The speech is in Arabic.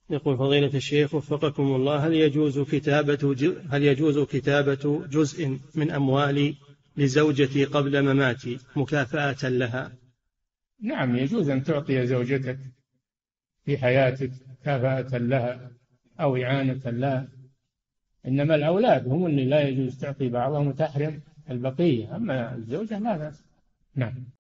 يقول فضيلة الشيخ وفقكم الله، هل يجوز كتابة جزء من أموالي لزوجتي قبل مماتي مكافأة لها؟ نعم، يجوز أن تعطي زوجتك في حياتك مكافأة لها أو إعانة لها، إنما الأولاد هم اللي لا يجوز تعطي بعضهم وتحرم البقية، أما الزوجة لا بأس. نعم.